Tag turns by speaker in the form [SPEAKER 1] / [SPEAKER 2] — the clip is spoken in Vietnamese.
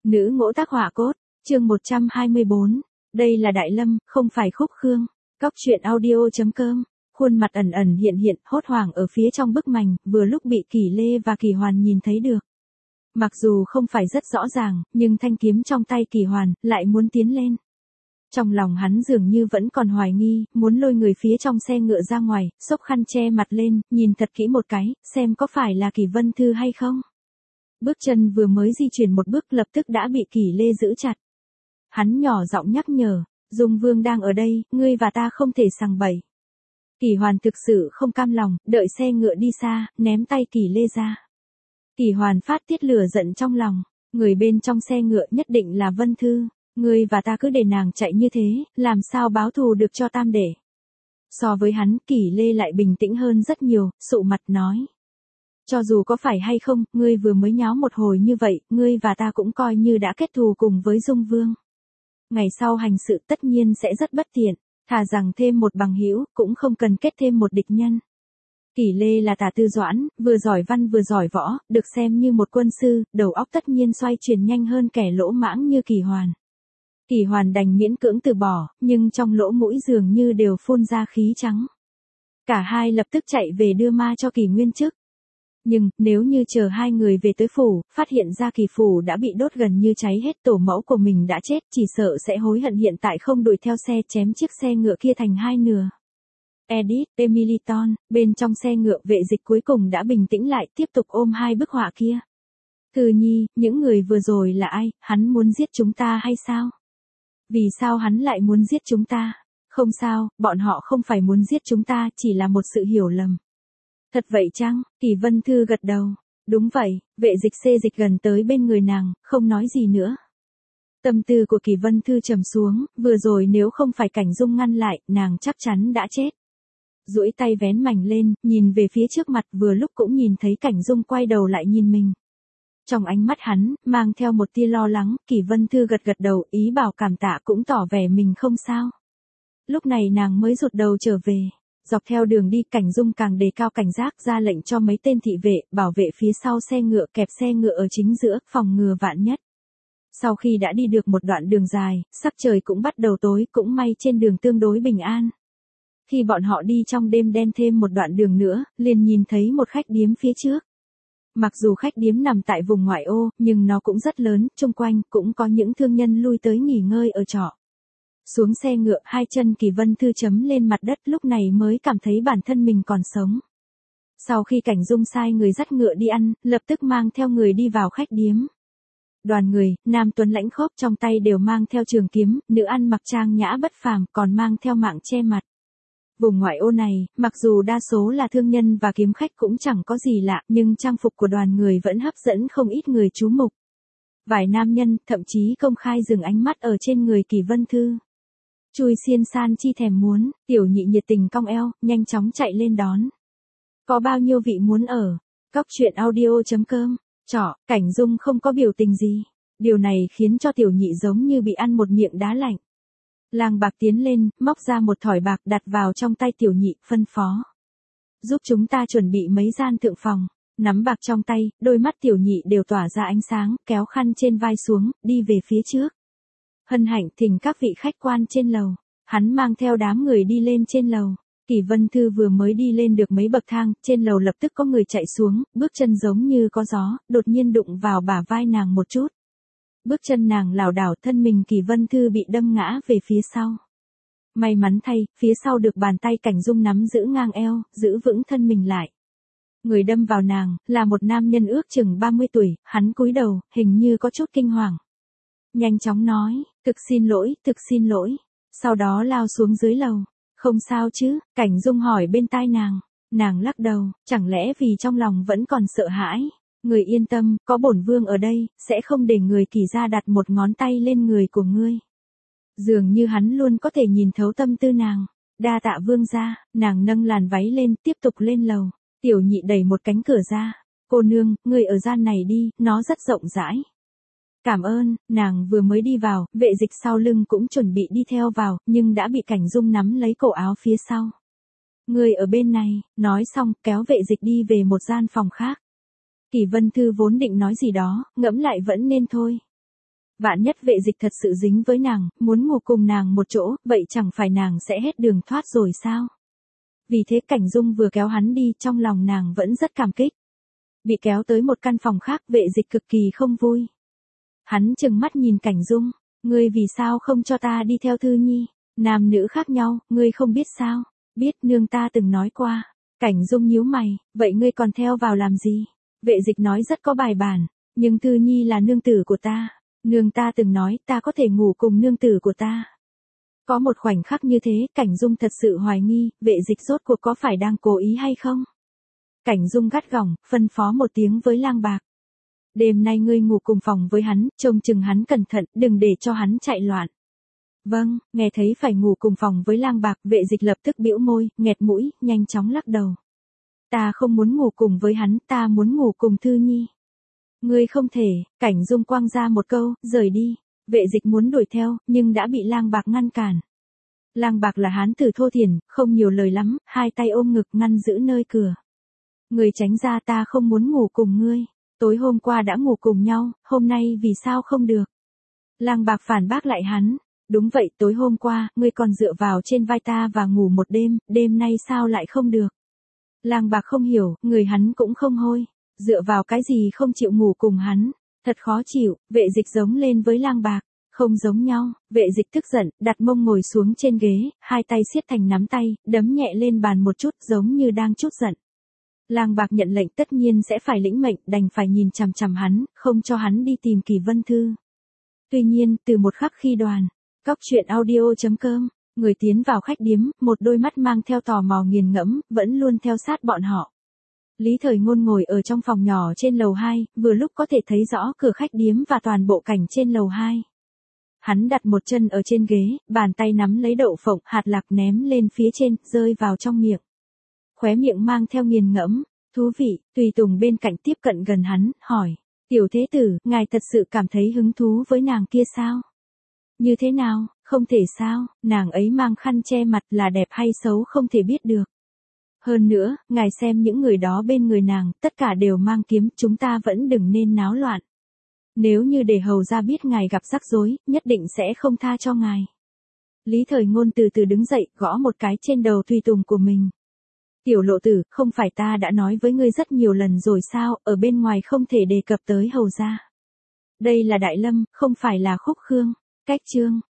[SPEAKER 1] Nữ ngỗ tác họa cốt, chương 124. Đây là Đại Lâm, không phải Khúc Khương. Cóc truyện audio.com. Khuôn mặt ẩn ẩn hiện hiện, hốt hoảng ở phía trong bức mành, vừa lúc bị Kỷ Lê và Kỷ Hoàn nhìn thấy được. Mặc dù không phải rất rõ ràng, nhưng thanh kiếm trong tay Kỷ Hoàn lại muốn tiến lên. Trong lòng hắn dường như vẫn còn hoài nghi, muốn lôi người phía trong xe ngựa ra ngoài, xốc khăn che mặt lên, nhìn thật kỹ một cái, xem có phải là Kỷ Vân Thư hay không. Bước chân vừa mới di chuyển một bước lập tức đã bị Kỷ Lê giữ chặt. Hắn nhỏ giọng nhắc nhở, Dung Vương đang ở đây, ngươi và ta không thể sằng bậy. Kỷ Hoàn thực sự không cam lòng, đợi xe ngựa đi xa, ném tay Kỷ Lê ra. Kỷ Hoàn phát tiết lửa giận trong lòng, người bên trong xe ngựa nhất định là Vân Thư, ngươi và ta cứ để nàng chạy như thế, làm sao báo thù được cho tam đệ. So với hắn, Kỷ Lê lại bình tĩnh hơn rất nhiều, sụ mặt nói. Cho dù có phải hay không, ngươi vừa mới nháo một hồi như vậy, ngươi và ta cũng coi như đã kết thù cùng với Dung Vương. Ngày sau hành sự tất nhiên sẽ rất bất tiện, thà rằng thêm một bằng hữu, cũng không cần kết thêm một địch nhân. Kỷ Lê là Tả Tư Doãn, vừa giỏi văn vừa giỏi võ, được xem như một quân sư, đầu óc tất nhiên xoay chuyển nhanh hơn kẻ lỗ mãng như Kỷ Hoàn. Kỷ Hoàn đành miễn cưỡng từ bỏ, nhưng trong lỗ mũi dường như đều phun ra khí trắng. Cả hai lập tức chạy về đưa ma cho Kỷ Nguyên Chức. Nhưng, nếu như chờ hai người về tới phủ, phát hiện ra Kỷ phủ đã bị đốt gần như cháy hết, tổ mẫu của mình đã chết, chỉ sợ sẽ hối hận hiện tại không đuổi theo xe chém chiếc xe ngựa kia thành hai nửa. Edith, Emiliton, bên trong xe ngựa Vệ Dịch cuối cùng đã bình tĩnh lại, tiếp tục ôm hai bức họa kia. Thư Nhi, những người vừa rồi là ai, hắn muốn giết chúng ta hay sao? Vì sao hắn lại muốn giết chúng ta? Không sao, bọn họ không phải muốn giết chúng ta, chỉ là một sự hiểu lầm. Thật vậy chăng? Kỷ Vân Thư gật đầu. Đúng vậy, Vệ Dịch xê dịch gần tới bên người nàng, không nói gì nữa. Tâm tư của Kỷ Vân Thư trầm xuống, vừa rồi nếu không phải Cảnh Dung ngăn lại, nàng chắc chắn đã chết. Duỗi tay vén mảnh lên, nhìn về phía trước mặt, vừa lúc cũng nhìn thấy Cảnh Dung quay đầu lại nhìn mình. Trong ánh mắt hắn, mang theo một tia lo lắng, Kỷ Vân Thư gật gật đầu, ý bảo cảm tạ cũng tỏ vẻ mình không sao. Lúc này nàng mới rụt đầu trở về. Dọc theo đường đi, Cảnh Dung càng đề cao cảnh giác, ra lệnh cho mấy tên thị vệ, bảo vệ phía sau xe ngựa, kẹp xe ngựa ở chính giữa, phòng ngừa vạn nhất. Sau khi đã đi được một đoạn đường dài, sắc trời cũng bắt đầu tối, cũng may trên đường tương đối bình an. Khi bọn họ đi trong đêm đen thêm một đoạn đường nữa, liền nhìn thấy một khách điếm phía trước. Mặc dù khách điếm nằm tại vùng ngoại ô, nhưng nó cũng rất lớn, chung quanh cũng có những thương nhân lui tới nghỉ ngơi ở trọ. Xuống xe ngựa, hai chân Kỷ Vân Thư chấm lên mặt đất, lúc này mới cảm thấy bản thân mình còn sống. Sau khi Cảnh Dung sai người dắt ngựa đi ăn, lập tức mang theo người đi vào khách điếm. Đoàn người, nam tuấn lãnh khốc trong tay đều mang theo trường kiếm, nữ ăn mặc trang nhã bất phàm, còn mang theo mạng che mặt. Vùng ngoại ô này, mặc dù đa số là thương nhân và kiếm khách cũng chẳng có gì lạ, nhưng trang phục của đoàn người vẫn hấp dẫn không ít người chú mục. Vài nam nhân, thậm chí công khai dừng ánh mắt ở trên người Kỷ Vân Thư. Chui xiên san chi thèm muốn, tiểu nhị nhiệt tình cong eo, nhanh chóng chạy lên đón. Có bao nhiêu vị muốn ở? Cóc truyện audio.com. Trọ, Cảnh Dung không có biểu tình gì. Điều này khiến cho tiểu nhị giống như bị ăn một miệng đá lạnh. Lang Bạc tiến lên, móc ra một thỏi bạc đặt vào trong tay tiểu nhị, phân phó. Giúp chúng ta chuẩn bị mấy gian thượng phòng. Nắm bạc trong tay, đôi mắt tiểu nhị đều tỏa ra ánh sáng, kéo khăn trên vai xuống, đi về phía trước. Hân hạnh thỉnh các vị khách quan trên lầu. Hắn mang theo đám người đi lên trên lầu. Kỷ Vân Thư vừa mới đi lên được mấy bậc thang, trên lầu lập tức có người chạy xuống, bước chân giống như có gió, đột nhiên đụng vào bả vai nàng một chút. Bước chân nàng lảo đảo, thân mình Kỷ Vân Thư bị đâm ngã về phía sau. May mắn thay, phía sau được bàn tay Cảnh Dung nắm giữ ngang eo, giữ vững thân mình lại. Người đâm vào nàng, là một nam nhân ước chừng 30 tuổi, hắn cúi đầu, hình như có chút kinh hoàng. Nhanh chóng nói, thực xin lỗi, sau đó lao xuống dưới lầu. Không sao chứ? Cảnh Dung hỏi bên tai nàng. Nàng lắc đầu, chẳng lẽ vì trong lòng vẫn còn sợ hãi? Người yên tâm, có bổn vương ở đây, sẽ không để người Kỷ gia đặt một ngón tay lên người của ngươi. Dường như hắn luôn có thể nhìn thấu tâm tư nàng. Đa tạ vương gia, nàng nâng làn váy lên, tiếp tục lên lầu. Tiểu nhị đẩy một cánh cửa ra. Cô nương, ngươi ở gian này đi, nó rất rộng rãi. Cảm ơn, nàng vừa mới đi vào, Vệ Dịch sau lưng cũng chuẩn bị đi theo vào, nhưng đã bị Cảnh Dung nắm lấy cổ áo phía sau. Người ở bên này, nói xong, kéo Vệ Dịch đi về một gian phòng khác. Kỷ Vân Thư vốn định nói gì đó, ngẫm lại vẫn nên thôi. Vạn nhất Vệ Dịch thật sự dính với nàng, muốn ngủ cùng nàng một chỗ, vậy chẳng phải nàng sẽ hết đường thoát rồi sao? Vì thế Cảnh Dung vừa kéo hắn đi, trong lòng nàng vẫn rất cảm kích. Bị kéo tới một căn phòng khác, Vệ Dịch cực kỳ không vui. Hắn trừng mắt nhìn Cảnh Dung, ngươi vì sao không cho ta đi theo Thư Nhi? Nam nữ khác nhau, ngươi không biết sao? Biết, nương ta từng nói qua. Cảnh Dung nhíu mày, vậy ngươi còn theo vào làm gì? Vệ Dịch nói rất có bài bản, nhưng Thư Nhi là nương tử của ta. Nương ta từng nói ta có thể ngủ cùng nương tử của ta. Có một khoảnh khắc như thế, Cảnh Dung thật sự hoài nghi, Vệ Dịch rốt cuộc có phải đang cố ý hay không? Cảnh Dung gắt gỏng, phân phó một tiếng với Lang Bạc. Đêm nay ngươi ngủ cùng phòng với hắn, trông chừng hắn cẩn thận, đừng để cho hắn chạy loạn. Vâng, nghe thấy phải ngủ cùng phòng với Lang Bạc, Vệ Dịch lập tức bĩu môi, nghẹt mũi, nhanh chóng lắc đầu. Ta không muốn ngủ cùng với hắn, ta muốn ngủ cùng Thư Nhi. Ngươi không thể, Cảnh Dung quăng ra một câu, rời đi. Vệ Dịch muốn đuổi theo, nhưng đã bị Lang Bạc ngăn cản. Lang Bạc là hán tử thô thiển, không nhiều lời lắm, hai tay ôm ngực ngăn giữ nơi cửa. Ngươi tránh ra, ta không muốn ngủ cùng ngươi. Tối hôm qua đã ngủ cùng nhau, hôm nay vì sao không được? Lang Bạc phản bác lại hắn. Đúng vậy, tối hôm qua, ngươi còn dựa vào trên vai ta và ngủ một đêm, đêm nay sao lại không được? Lang Bạc không hiểu, người hắn cũng không hôi. Dựa vào cái gì không chịu ngủ cùng hắn? Thật khó chịu. Vệ Dịch giống lên với Lang Bạc. Không giống nhau. Vệ Dịch tức giận, đặt mông ngồi xuống trên ghế, hai tay siết thành nắm tay, đấm nhẹ lên bàn một chút, giống như đang trút giận. Lang Bạc nhận lệnh tất nhiên sẽ phải lĩnh mệnh, đành phải nhìn chằm chằm hắn, không cho hắn đi tìm Kỳ Vân Thư. Tuy nhiên, từ một khắc khi đoàn Cóc truyện audio.com, người tiến vào khách điếm, một đôi mắt mang theo tò mò nghiền ngẫm, vẫn luôn theo sát bọn họ. Lý Thời Ngôn ngồi ở trong phòng nhỏ trên lầu 2, vừa lúc có thể thấy rõ cửa khách điếm và toàn bộ cảnh trên lầu 2. Hắn đặt một chân ở trên ghế, bàn tay nắm lấy đậu phộng, hạt lạc ném lên phía trên, rơi vào trong miệng. Khóe miệng mang theo nghiền ngẫm, thú vị. Tùy Tùng bên cạnh tiếp cận gần hắn, hỏi, tiểu thế tử, ngài thật sự cảm thấy hứng thú với nàng kia sao? Như thế nào, không thể sao, nàng ấy mang khăn che mặt, là đẹp hay xấu không thể biết được. Hơn nữa, ngài xem những người đó bên người nàng, tất cả đều mang kiếm, chúng ta vẫn đừng nên náo loạn. Nếu như để hầu ra biết ngài gặp rắc rối, nhất định sẽ không tha cho ngài. Lý Thời Ngôn từ từ đứng dậy, gõ một cái trên đầu Tùy Tùng của mình. Tiểu Lộ Tử, không phải ta đã nói với ngươi rất nhiều lần rồi sao, ở bên ngoài không thể đề cập tới hầu ra. Đây là Đại Lâm, không phải là Khúc Khương. Cách chương